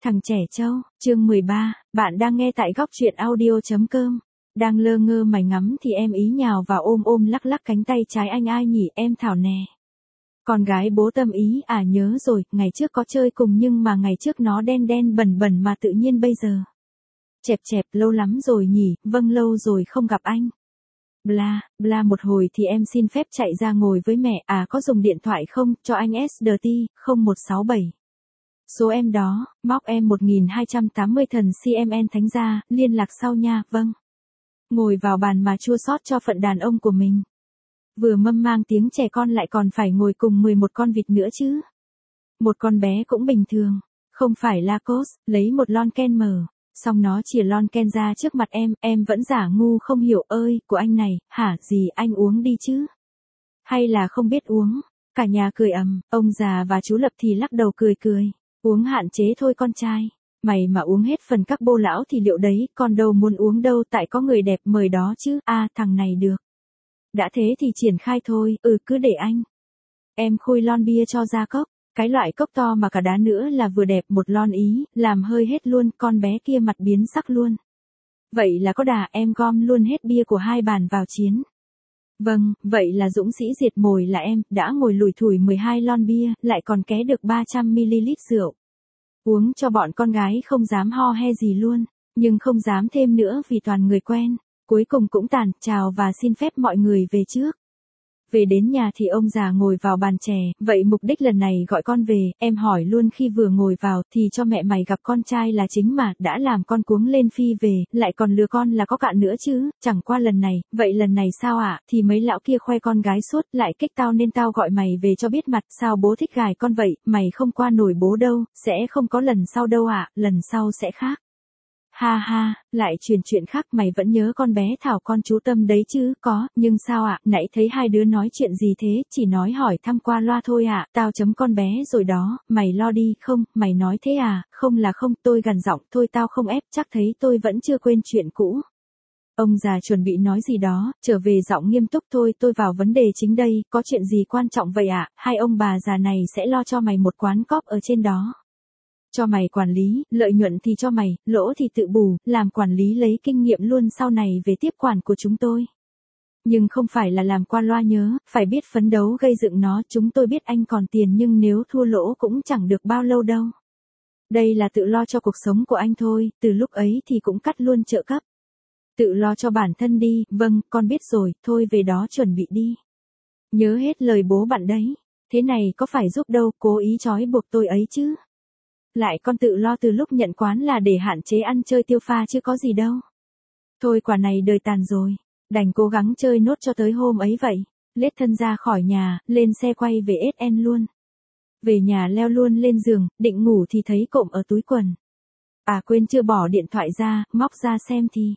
Thằng trẻ trâu, chương 13, bạn đang nghe tại góc truyện audio.com. Đang lơ ngơ mày ngắm thì em ý nhào vào ôm lắc lắc cánh tay trái anh ai nhỉ em Thảo nè. Con gái bố Tâm ý à nhớ rồi, ngày trước có chơi cùng nhưng mà ngày trước nó đen đen bẩn bẩn mà tự nhiên bây giờ. Chẹp chẹp lâu lắm rồi nhỉ, vâng lâu rồi không gặp anh. Bla, bla một hồi thì em xin phép chạy ra ngồi với mẹ, à có dùng điện thoại không, cho anh SDT, 0167. Số em đó, móc em 1280 thần CMN thánh gia, liên lạc sau nha, vâng. Ngồi vào bàn mà chua xót cho phận đàn ông của mình. Vừa mâm mang tiếng trẻ con lại còn phải ngồi cùng 11 con vịt nữa chứ. Một con bé cũng bình thường, không phải Lacoste, lấy một lon ken mở. Xong nó chìa lon ken ra trước mặt em vẫn giả ngu không hiểu ơi, của anh này, hả gì anh uống đi chứ? Hay là không biết uống? Cả nhà cười ầm, ông già và chú Lập thì lắc đầu cười. Uống hạn chế thôi con trai. Mày mà uống hết phần các bô lão thì liệu đấy, con đâu muốn uống đâu tại có người đẹp mời đó chứ, thằng này được. Đã thế thì triển khai thôi, cứ để anh. Em khui lon bia cho ra cốc, cái loại cốc to mà cả đá nữa là vừa đẹp một lon ý, làm hơi hết luôn, con bé kia mặt biến sắc luôn. Vậy là có đà em gom luôn hết bia của hai bàn vào chiến. Vâng, vậy là dũng sĩ diệt mồi là em, đã ngồi lủi thủi 12 lon bia, lại còn ké được 300ml rượu. Uống cho bọn con gái không dám ho he gì luôn, nhưng không dám thêm nữa vì toàn người quen. Cuối cùng cũng tàn, chào và xin phép mọi người về trước. Về đến nhà thì ông già ngồi vào bàn chè, vậy mục đích lần này gọi con về, em hỏi luôn khi vừa ngồi vào thì cho mẹ mày gặp con trai là chính mà, đã làm con cuống lên phi về, lại còn lừa con là có cạn nữa chứ, chẳng qua lần này, vậy lần này sao ạ, thì mấy lão kia khoe con gái suốt, lại kích tao nên tao gọi mày về cho biết mặt, sao bố thích gài con vậy, mày không qua nổi bố đâu, sẽ không có lần sau đâu ạ, lần sau sẽ khác. Ha ha, lại truyền chuyện khác mày vẫn nhớ con bé Thảo con chú Tâm đấy chứ, có, nhưng sao ạ, nãy thấy hai đứa nói chuyện gì thế, chỉ nói hỏi thăm qua loa thôi ạ, tao chấm con bé rồi đó, mày lo đi, không, mày nói thế à, không là không, tôi gằn giọng, thôi tao không ép, chắc thấy tôi vẫn chưa quên chuyện cũ. Ông già chuẩn bị nói gì đó, trở về giọng nghiêm túc thôi, tôi vào vấn đề chính đây, có chuyện gì quan trọng vậy ạ, hai ông bà già này sẽ lo cho mày một quán cóp ở trên đó. Cho mày quản lý, lợi nhuận thì cho mày, lỗ thì tự bù, làm quản lý lấy kinh nghiệm luôn sau này về tiếp quản của chúng tôi. Nhưng không phải là làm qua loa nhớ, phải biết phấn đấu gây dựng nó, chúng tôi biết anh còn tiền nhưng nếu thua lỗ cũng chẳng được bao lâu đâu. Đây là tự lo cho cuộc sống của anh thôi, từ lúc ấy thì cũng cắt luôn trợ cấp. Tự lo cho bản thân đi, vâng, con biết rồi, thôi về đó chuẩn bị đi. Nhớ hết lời bố bạn đấy, thế này có phải giúp đâu, cố ý trói buộc tôi ấy chứ. Lại con tự lo từ lúc nhận quán là để hạn chế ăn chơi tiêu pha chứ có gì đâu. Thôi quả này đời tàn rồi, đành cố gắng chơi nốt cho tới hôm ấy vậy. Lết thân ra khỏi nhà, lên xe quay về SN luôn. Về nhà leo luôn lên giường, định ngủ thì thấy cộm ở túi quần. Quên chưa bỏ điện thoại ra, móc ra xem thì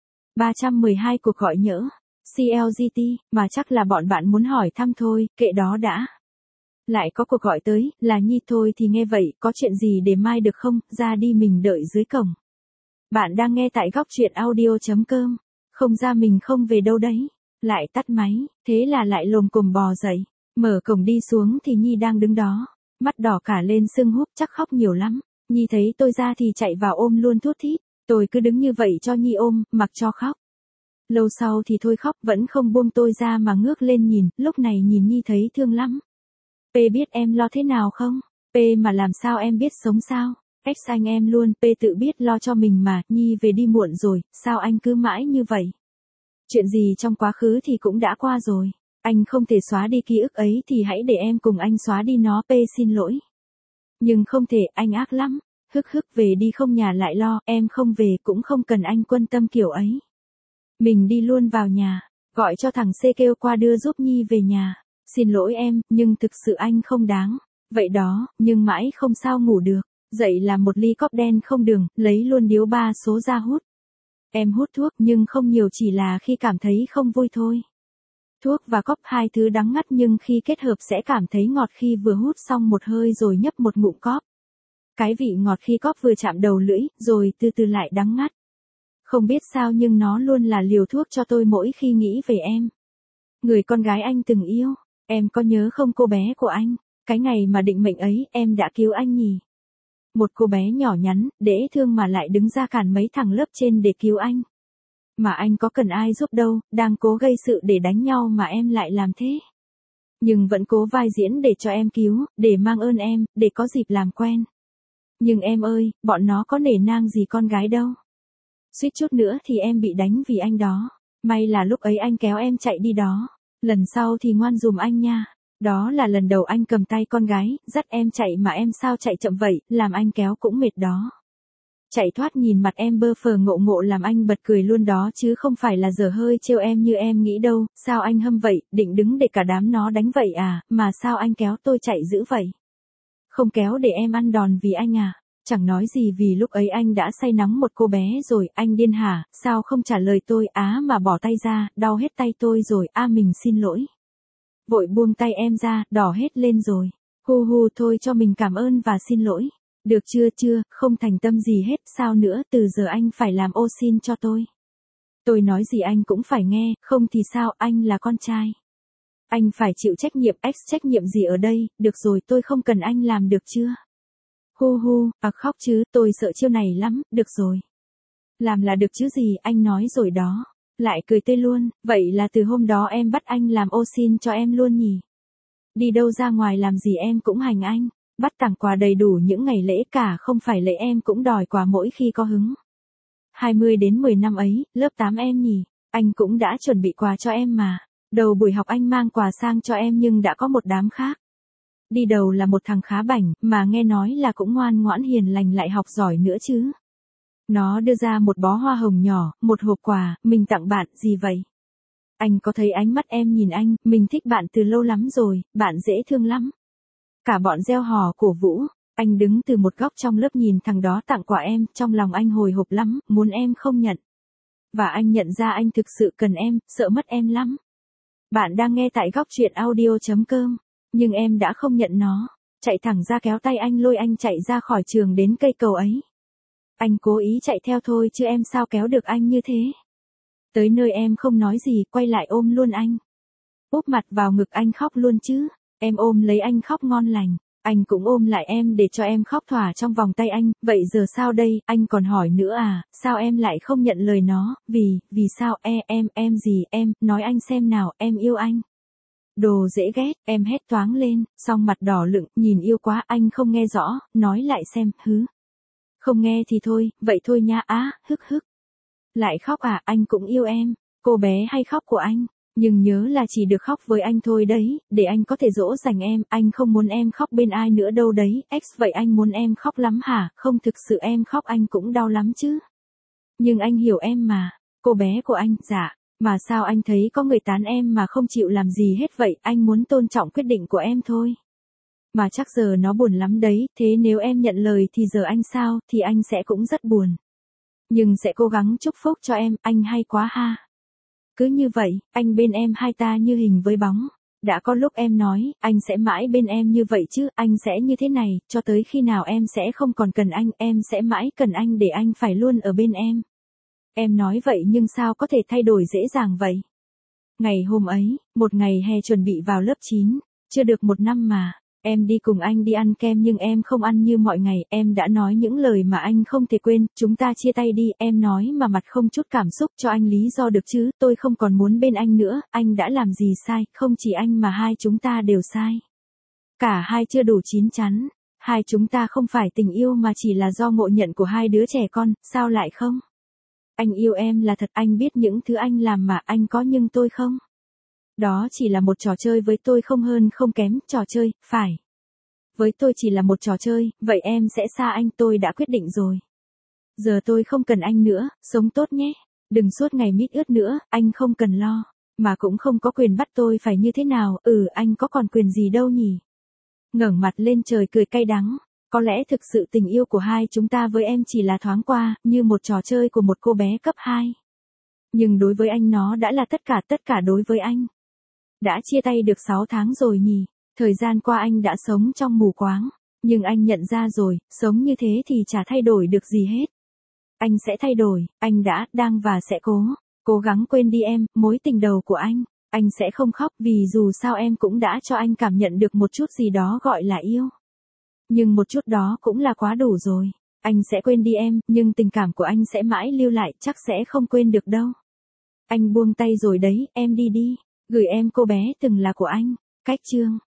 312 cuộc gọi nhỡ. CLGT, mà chắc là bọn bạn muốn hỏi thăm thôi, kệ đó đã. Lại có cuộc gọi tới, là Nhi thôi thì nghe vậy, có chuyện gì để mai được không, ra đi mình đợi dưới cổng. Bạn đang nghe tại góc truyện audio.com, không ra mình không về đâu đấy. Lại tắt máy, thế là lại lồm cồm bò dậy, mở cổng đi xuống thì Nhi đang đứng đó, mắt đỏ cả lên sưng húp chắc khóc nhiều lắm. Nhi thấy tôi ra thì chạy vào ôm luôn thút thít, tôi cứ đứng như vậy cho Nhi ôm, mặc cho khóc. Lâu sau thì thôi khóc vẫn không buông tôi ra mà ngước lên nhìn, lúc này nhìn Nhi thấy thương lắm. P biết em lo thế nào không? P mà làm sao em biết sống sao? X anh em luôn, P tự biết lo cho mình mà, Nhi về đi muộn rồi, sao anh cứ mãi như vậy? Chuyện gì trong quá khứ thì cũng đã qua rồi, anh không thể xóa đi ký ức ấy thì hãy để em cùng anh xóa đi nó, P xin lỗi. Nhưng không thể, anh ác lắm, hức về đi không nhà lại lo, em không về cũng không cần anh quan tâm kiểu ấy. Mình đi luôn vào nhà, gọi cho thằng C kêu qua đưa giúp Nhi về nhà. Xin lỗi em, nhưng thực sự anh không đáng. Vậy đó, nhưng mãi không sao ngủ được. Dậy làm một ly cóp đen không đường, lấy luôn điếu 3 số ra hút. Em hút thuốc nhưng không nhiều chỉ là khi cảm thấy không vui thôi. Thuốc và cóp hai thứ đắng ngắt nhưng khi kết hợp sẽ cảm thấy ngọt khi vừa hút xong một hơi rồi nhấp một ngụm cóp. Cái vị ngọt khi cóp vừa chạm đầu lưỡi, rồi từ từ lại đắng ngắt. Không biết sao nhưng nó luôn là liều thuốc cho tôi mỗi khi nghĩ về em. Người con gái anh từng yêu. Em có nhớ không cô bé của anh, cái ngày mà định mệnh ấy, em đã cứu anh nhỉ? Một cô bé nhỏ nhắn, dễ thương mà lại đứng ra cản mấy thằng lớp trên để cứu anh. Mà anh có cần ai giúp đâu, đang cố gây sự để đánh nhau mà em lại làm thế. Nhưng vẫn cố vai diễn để cho em cứu, để mang ơn em, để có dịp làm quen. Nhưng em ơi, bọn nó có nể nang gì con gái đâu. Suýt chút nữa thì em bị đánh vì anh đó. May là lúc ấy anh kéo em chạy đi đó. Lần sau thì ngoan dùm anh nha. Đó là lần đầu anh cầm tay con gái, dắt em chạy mà em sao chạy chậm vậy, làm anh kéo cũng mệt đó. Chạy thoát nhìn mặt em bơ phờ ngộ ngộ làm anh bật cười luôn đó chứ không phải là dở hơi trêu em như em nghĩ đâu, sao anh hâm vậy, định đứng để cả đám nó đánh vậy à, mà sao anh kéo tôi chạy dữ vậy? Không kéo để em ăn đòn vì anh à? Chẳng nói gì vì lúc ấy anh đã say nắng một cô bé rồi, anh điên hả, sao không trả lời tôi á mà bỏ tay ra, đau hết tay tôi rồi, mình xin lỗi. Vội buông tay em ra, đỏ hết lên rồi. Hu hu thôi cho mình cảm ơn và xin lỗi. Được chưa, không thành tâm gì hết, sao nữa, từ giờ anh phải làm ô xin cho tôi. Tôi nói gì anh cũng phải nghe, không thì sao, anh là con trai. Anh phải chịu trách nhiệm, trách nhiệm gì ở đây, được rồi tôi không cần anh làm được chưa? Hu hu, khóc chứ, tôi sợ chiêu này lắm, được rồi. Làm là được chứ gì, anh nói rồi đó. Lại cười tươi luôn, vậy là từ hôm đó em bắt anh làm ô xin cho em luôn nhỉ? Đi đâu ra ngoài làm gì em cũng hành anh. Bắt tặng quà đầy đủ những ngày lễ cả không phải lễ em cũng đòi quà mỗi khi có hứng. 20 đến 10 năm ấy, lớp 8 em nhỉ, anh cũng đã chuẩn bị quà cho em mà. Đầu buổi học anh mang quà sang cho em nhưng đã có một đám khác. Đi đầu là một thằng khá bảnh, mà nghe nói là cũng ngoan ngoãn hiền lành lại học giỏi nữa chứ. Nó đưa ra một bó hoa hồng nhỏ, một hộp quà, mình tặng bạn, gì vậy? Anh có thấy ánh mắt em nhìn anh, mình thích bạn từ lâu lắm rồi, bạn dễ thương lắm. Cả bọn reo hò cổ vũ, anh đứng từ một góc trong lớp nhìn thằng đó tặng quà em, trong lòng anh hồi hộp lắm, muốn em không nhận. Và anh nhận ra anh thực sự cần em, sợ mất em lắm. Bạn đang nghe tại góc truyện audio.com, nhưng em đã không nhận nó, chạy thẳng ra kéo tay anh lôi anh chạy ra khỏi trường đến cây cầu ấy. Anh cố ý chạy theo thôi chứ em sao kéo được anh như thế. Tới nơi em không nói gì, quay lại ôm luôn anh. Úp mặt vào ngực anh khóc luôn chứ. Em ôm lấy anh khóc ngon lành. Anh cũng ôm lại em để cho em khóc thỏa trong vòng tay anh. Vậy giờ sao đây, anh còn hỏi nữa à, sao em lại không nhận lời nó, vì sao, em gì, em, nói anh xem nào, em yêu anh. Đồ dễ ghét, em hét toáng lên, song mặt đỏ lựng, nhìn yêu quá, anh không nghe rõ, nói lại xem, hứ. Không nghe thì thôi, vậy thôi nha, hức hức. Lại khóc à, anh cũng yêu em, cô bé hay khóc của anh, nhưng nhớ là chỉ được khóc với anh thôi đấy, để anh có thể dỗ dành em, anh không muốn em khóc bên ai nữa đâu đấy, vậy anh muốn em khóc lắm hả, không thực sự em khóc anh cũng đau lắm chứ. Nhưng anh hiểu em mà, cô bé của anh, dạ, mà sao anh thấy có người tán em mà không chịu làm gì hết vậy, anh muốn tôn trọng quyết định của em thôi. Mà chắc giờ nó buồn lắm đấy, thế nếu em nhận lời thì giờ anh sao, thì anh sẽ cũng rất buồn. Nhưng sẽ cố gắng chúc phúc cho em, anh hay quá ha. Cứ như vậy, anh bên em hai ta như hình với bóng. Đã có lúc em nói, anh sẽ mãi bên em như vậy chứ, anh sẽ như thế này, cho tới khi nào em sẽ không còn cần anh, em sẽ mãi cần anh để anh phải luôn ở bên em. Em nói vậy nhưng sao có thể thay đổi dễ dàng vậy? Ngày hôm ấy, một ngày hè chuẩn bị vào lớp 9, chưa được một năm mà. Em đi cùng anh đi ăn kem nhưng em không ăn như mọi ngày, em đã nói những lời mà anh không thể quên, chúng ta chia tay đi, em nói mà mặt không chút cảm xúc cho anh lý do được chứ, tôi không còn muốn bên anh nữa, anh đã làm gì sai, không chỉ anh mà hai chúng ta đều sai. Cả hai chưa đủ chín chắn, hai chúng ta không phải tình yêu mà chỉ là do ngộ nhận của hai đứa trẻ con, sao lại không? Anh yêu em là thật, anh biết những thứ anh làm mà anh có nhưng tôi không. Đó chỉ là một trò chơi với tôi không hơn không kém, trò chơi, phải. Với tôi chỉ là một trò chơi, vậy em sẽ xa anh, tôi đã quyết định rồi. Giờ tôi không cần anh nữa, sống tốt nhé. Đừng suốt ngày mít ướt nữa, anh không cần lo. Mà cũng không có quyền bắt tôi phải như thế nào, anh có còn quyền gì đâu nhỉ. Ngẩng mặt lên trời cười cay đắng. Có lẽ thực sự tình yêu của hai chúng ta với em chỉ là thoáng qua, như một trò chơi của một cô bé cấp 2. Nhưng đối với anh nó đã là tất cả đối với anh. Đã chia tay được 6 tháng rồi nhỉ, thời gian qua anh đã sống trong mù quáng, nhưng anh nhận ra rồi, sống như thế thì chả thay đổi được gì hết. Anh sẽ thay đổi, anh đã, đang và sẽ cố gắng quên đi em, mối tình đầu của anh sẽ không khóc vì dù sao em cũng đã cho anh cảm nhận được một chút gì đó gọi là yêu. nhưng một chút đó cũng là quá đủ rồi. Anh sẽ quên đi em, nhưng tình cảm của anh sẽ mãi lưu lại, chắc sẽ không quên được đâu. Anh buông tay rồi đấy, em đi đi. Gửi em cô bé từng là của anh. Cách chương.